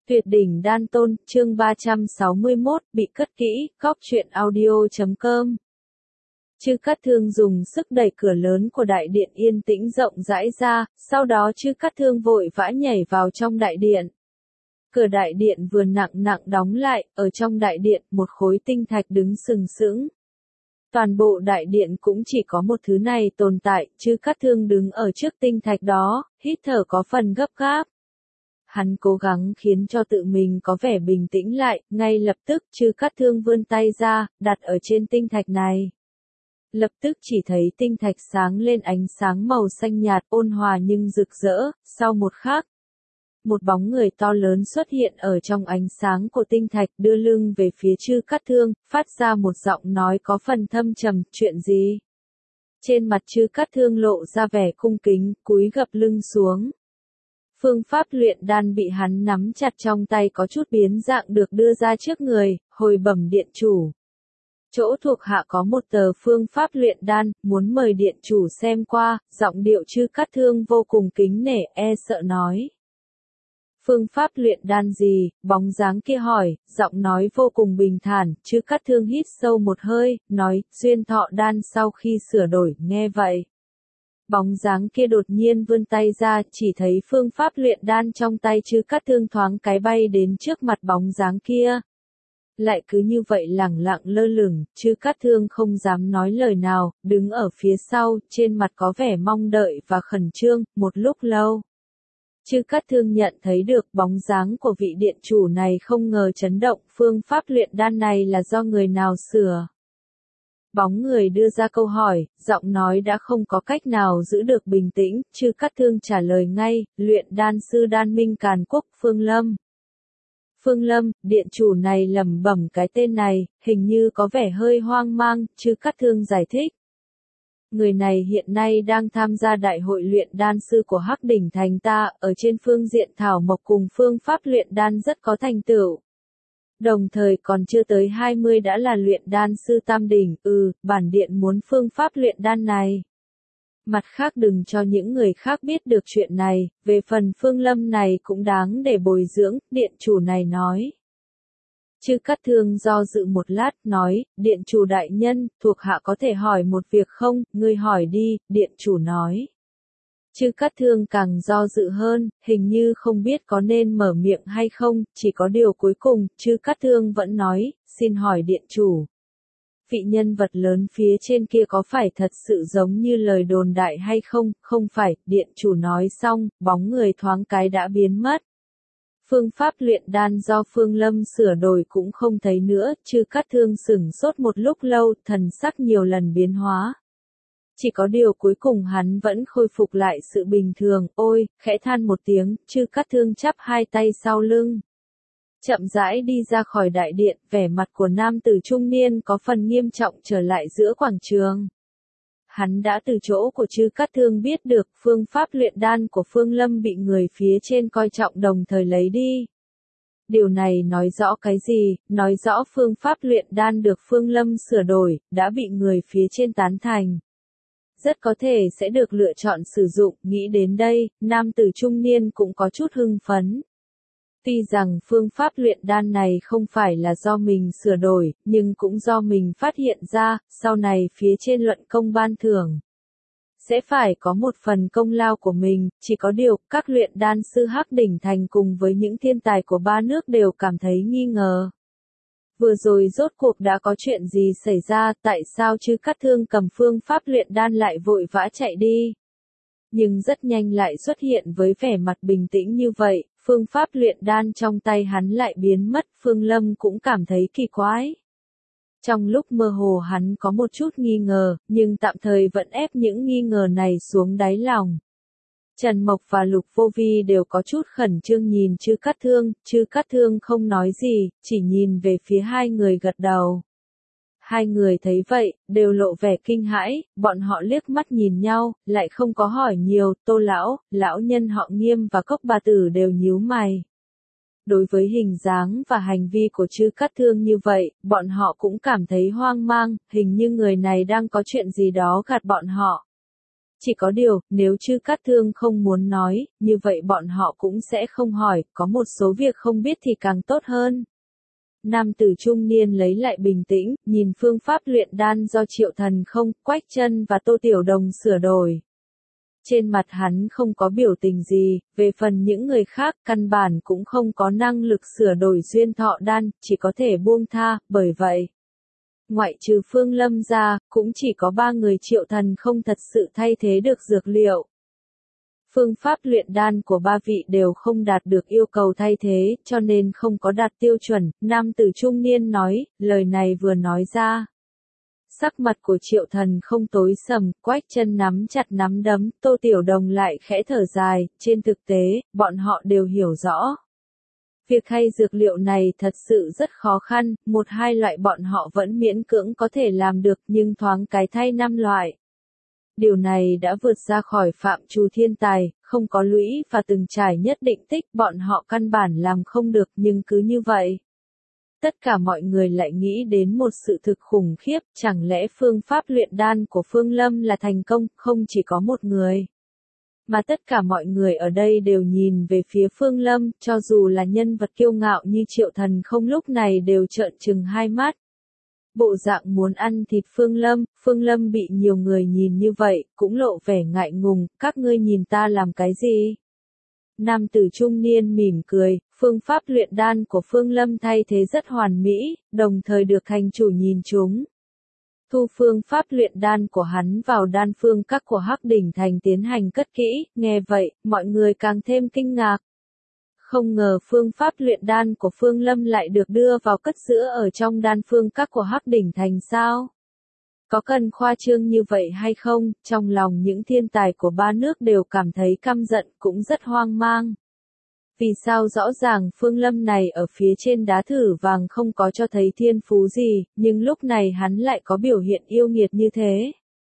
Tuyệt đỉnh đan tôn, chương 361, bị cất kỹ, góc truyện audio.com. Chư Cát Thương dùng sức đẩy cửa lớn của đại điện yên tĩnh rộng rãi ra, sau đó Chư Cát Thương vội vã nhảy vào trong đại điện. Cửa đại điện vừa nặng nặng đóng lại, ở trong đại điện, một khối tinh thạch đứng sừng sững. Toàn bộ đại điện cũng chỉ có một thứ này tồn tại, Chư Cát Thương đứng ở trước tinh thạch đó, hít thở có phần gấp gáp. Hắn cố gắng khiến cho tự mình có vẻ bình tĩnh lại, ngay lập tức Chư Cát Thương vươn tay ra, đặt ở trên tinh thạch này. Lập tức chỉ thấy tinh thạch sáng lên ánh sáng màu xanh nhạt ôn hòa nhưng rực rỡ, sau một khắc. Một bóng người to lớn xuất hiện ở trong ánh sáng của tinh thạch đưa lưng về phía Chư Cát Thương, phát ra một giọng nói có phần thâm trầm, chuyện gì? Trên mặt Chư Cát Thương lộ ra vẻ cung kính, cúi gập lưng xuống. Phương pháp luyện đan bị hắn nắm chặt trong tay có chút biến dạng được đưa ra trước người, hồi bẩm điện chủ. Chỗ thuộc hạ có một tờ phương pháp luyện đan, muốn mời điện chủ xem qua, giọng điệu Chư Cát Thương vô cùng kính nể, e sợ nói. Phương pháp luyện đan gì, bóng dáng kia hỏi, giọng nói vô cùng bình thản, Chư Cát Thương hít sâu một hơi, nói, duyên thọ đan sau khi sửa đổi, nghe vậy. Bóng dáng kia đột nhiên vươn tay ra, chỉ thấy phương pháp luyện đan trong tay Chư Cát Thương thoáng cái bay đến trước mặt bóng dáng kia. Lại cứ như vậy lẳng lặng lơ lửng, Chư Cát Thương không dám nói lời nào, đứng ở phía sau, trên mặt có vẻ mong đợi và khẩn trương, một lúc lâu. Chư Cát Thương nhận thấy được bóng dáng của vị điện chủ này không ngờ chấn động, phương pháp luyện đan này là do người nào sửa. Bóng người đưa ra câu hỏi, giọng nói đã không có cách nào giữ được bình tĩnh, Chư Cát Thương trả lời ngay, luyện đan sư Đan Minh Càn Quốc Phương Lâm. Phương Lâm, điện chủ này lẩm bẩm cái tên này, hình như có vẻ hơi hoang mang, Chư Cát Thương giải thích. Người này hiện nay đang tham gia đại hội luyện đan sư của Hắc Đỉnh Thành ta, ở trên phương diện thảo mộc cùng phương pháp luyện đan rất có thành tựu. Đồng thời còn chưa tới 20 đã là luyện đan sư tam đỉnh, bản điện muốn phương pháp luyện đan này. Mặt khác đừng cho những người khác biết được chuyện này, về phần Phương Lâm này cũng đáng để bồi dưỡng, điện chủ này nói. Chư Cát Thương do dự một lát, nói, điện chủ đại nhân, thuộc hạ có thể hỏi một việc không, ngươi hỏi đi, điện chủ nói. Chư Cát Thương càng do dự hơn, hình như không biết có nên mở miệng hay không, chỉ có điều cuối cùng, Chư Cát Thương vẫn nói, xin hỏi điện chủ. Vị nhân vật lớn phía trên kia có phải thật sự giống như lời đồn đại hay không, không phải, điện chủ nói xong, bóng người thoáng cái đã biến mất. Phương pháp luyện đan do Phương Lâm sửa đổi cũng không thấy nữa, Chư Cát Thương sửng sốt một lúc lâu, thần sắc nhiều lần biến hóa. Chỉ có điều cuối cùng hắn vẫn khôi phục lại sự bình thường, ôi, khẽ than một tiếng, Chư Cát Thương chắp hai tay sau lưng. Chậm rãi đi ra khỏi đại điện, vẻ mặt của nam tử trung niên có phần nghiêm trọng trở lại giữa quảng trường. Hắn đã từ chỗ của Chư Cát Thương biết được phương pháp luyện đan của Phương Lâm bị người phía trên coi trọng đồng thời lấy đi. Điều này nói rõ cái gì? Nói rõ phương pháp luyện đan được Phương Lâm sửa đổi, đã bị người phía trên tán thành. Rất có thể sẽ được lựa chọn sử dụng, nghĩ đến đây, nam tử trung niên cũng có chút hưng phấn. Tuy rằng phương pháp luyện đan này không phải là do mình sửa đổi, nhưng cũng do mình phát hiện ra, sau này phía trên luận công ban thưởng. Sẽ phải có một phần công lao của mình, chỉ có điều, các luyện đan sư Hắc Đỉnh Thành cùng với những thiên tài của ba nước đều cảm thấy nghi ngờ. Vừa rồi rốt cuộc đã có chuyện gì xảy ra, tại sao Chư Cát Thương cầm phương pháp luyện đan lại vội vã chạy đi? Nhưng rất nhanh lại xuất hiện với vẻ mặt bình tĩnh như vậy, phương pháp luyện đan trong tay hắn lại biến mất, Phương Lâm cũng cảm thấy kỳ quái. Trong lúc mơ hồ hắn có một chút nghi ngờ, nhưng tạm thời vẫn ép những nghi ngờ này xuống đáy lòng. Trần Mộc và Lục Vô Vi đều có chút khẩn trương nhìn Chư Cát Thương không nói gì, chỉ nhìn về phía hai người gật đầu. Hai người thấy vậy, đều lộ vẻ kinh hãi, bọn họ liếc mắt nhìn nhau, lại không có hỏi nhiều, Tô lão nhân họ Nghiêm và Cốc bà tử đều nhíu mày. Đối với hình dáng và hành vi của Chư Cát Thương như vậy, bọn họ cũng cảm thấy hoang mang, hình như người này đang có chuyện gì đó gạt bọn họ. Chỉ có điều, nếu Chư Cát Thương không muốn nói, như vậy bọn họ cũng sẽ không hỏi, có một số việc không biết thì càng tốt hơn. Nam tử trung niên lấy lại bình tĩnh, nhìn phương pháp luyện đan do Triệu Thần Không, Quách Chân và Tô Tiểu Đồng sửa đổi. Trên mặt hắn không có biểu tình gì, về phần những người khác căn bản cũng không có năng lực sửa đổi duyên thọ đan, chỉ có thể buông tha, bởi vậy. Ngoại trừ Phương Lâm ra, cũng chỉ có 3 người Triệu Thần Không thật sự thay thế được dược liệu. Phương pháp luyện đan của 3 vị đều không đạt được yêu cầu thay thế, cho nên không có đạt tiêu chuẩn, nam tử trung niên nói, lời này vừa nói ra. Sắc mặt của Triệu Thần Không tối sầm, Quách Chân nắm chặt nắm đấm, Tô Tiểu Đồng lại khẽ thở dài, trên thực tế, bọn họ đều hiểu rõ. Việc thay dược liệu này thật sự rất khó khăn, 1-2 loại bọn họ vẫn miễn cưỡng có thể làm được nhưng thoáng cái thay 5 loại. Điều này đã vượt ra khỏi phạm trù thiên tài, không có lũy và từng trải nhất định tích bọn họ căn bản làm không được nhưng cứ như vậy. Tất cả mọi người lại nghĩ đến một sự thực khủng khiếp, chẳng lẽ phương pháp luyện đan của Phương Lâm là thành công, không chỉ có một người. Mà tất cả mọi người ở đây đều nhìn về phía Phương Lâm, cho dù là nhân vật kiêu ngạo như Triệu Thần Không lúc này đều trợn trừng hai mắt. Bộ dạng muốn ăn thịt Phương Lâm bị nhiều người nhìn như vậy, cũng lộ vẻ ngại ngùng, các ngươi nhìn ta làm cái gì? Nam tử trung niên mỉm cười, phương pháp luyện đan của Phương Lâm thay thế rất hoàn mỹ, đồng thời được thành chủ nhìn chúng. Thu phương pháp luyện đan của hắn vào đan phương các của Hắc Đỉnh Thành tiến hành cất kỹ, nghe vậy, mọi người càng thêm kinh ngạc. Không ngờ phương pháp luyện đan của Phương Lâm lại được đưa vào cất giữ ở trong đan phương các của Hắc Đỉnh Thành sao? Có cần khoa trương như vậy hay không? Trong lòng những thiên tài của 3 nước đều cảm thấy căm giận, cũng rất hoang mang. Vì sao rõ ràng Phương Lâm này ở phía trên đá thử vàng không có cho thấy thiên phú gì, nhưng lúc này hắn lại có biểu hiện yêu nghiệt như thế?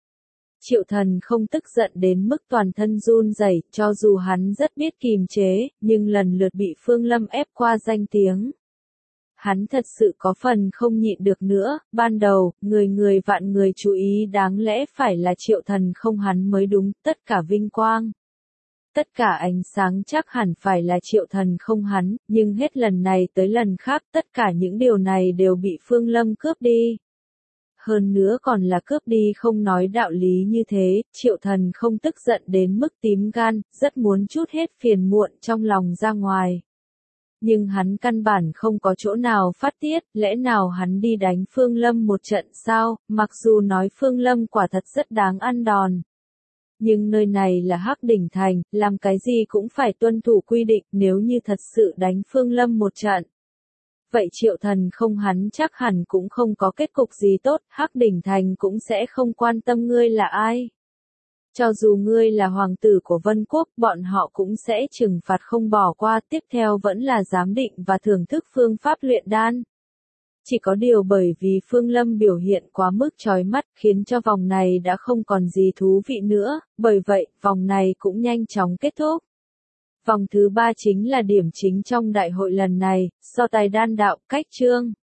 Triệu Thần Không tức giận đến mức toàn thân run rẩy, cho dù hắn rất biết kìm chế, nhưng lần lượt bị Phương Lâm ép qua danh tiếng. Hắn thật sự có phần không nhịn được nữa, ban đầu, người vạn người chú ý đáng lẽ phải là Triệu Thần Không hắn mới đúng, tất cả vinh quang. Tất cả ánh sáng chắc hẳn phải là Triệu Thần Không hắn, nhưng hết lần này tới lần khác tất cả những điều này đều bị Phương Lâm cướp đi. Hơn nữa còn là cướp đi không nói đạo lý như thế, Triệu Thần Không tức giận đến mức tím gan, rất muốn trút hết phiền muộn trong lòng ra ngoài. Nhưng hắn căn bản không có chỗ nào phát tiết, lẽ nào hắn đi đánh Phương Lâm một trận sao, mặc dù nói Phương Lâm quả thật rất đáng ăn đòn. Nhưng nơi này là Hắc Đỉnh Thành, làm cái gì cũng phải tuân thủ quy định, nếu như thật sự đánh Phương Lâm một trận. Vậy Triệu Thần Không hắn chắc hẳn cũng không có kết cục gì tốt, Hắc Đỉnh Thành cũng sẽ không quan tâm ngươi là ai. Cho dù ngươi là hoàng tử của Vân Quốc, bọn họ cũng sẽ trừng phạt không bỏ qua, tiếp theo vẫn là giám định và thưởng thức phương pháp luyện đan. Chỉ có điều bởi vì Phương Lâm biểu hiện quá mức chói mắt, khiến cho vòng này đã không còn gì thú vị nữa, bởi vậy, vòng này cũng nhanh chóng kết thúc. Vòng thứ 3 chính là điểm chính trong đại hội lần này, so tài đan đạo, cách chương.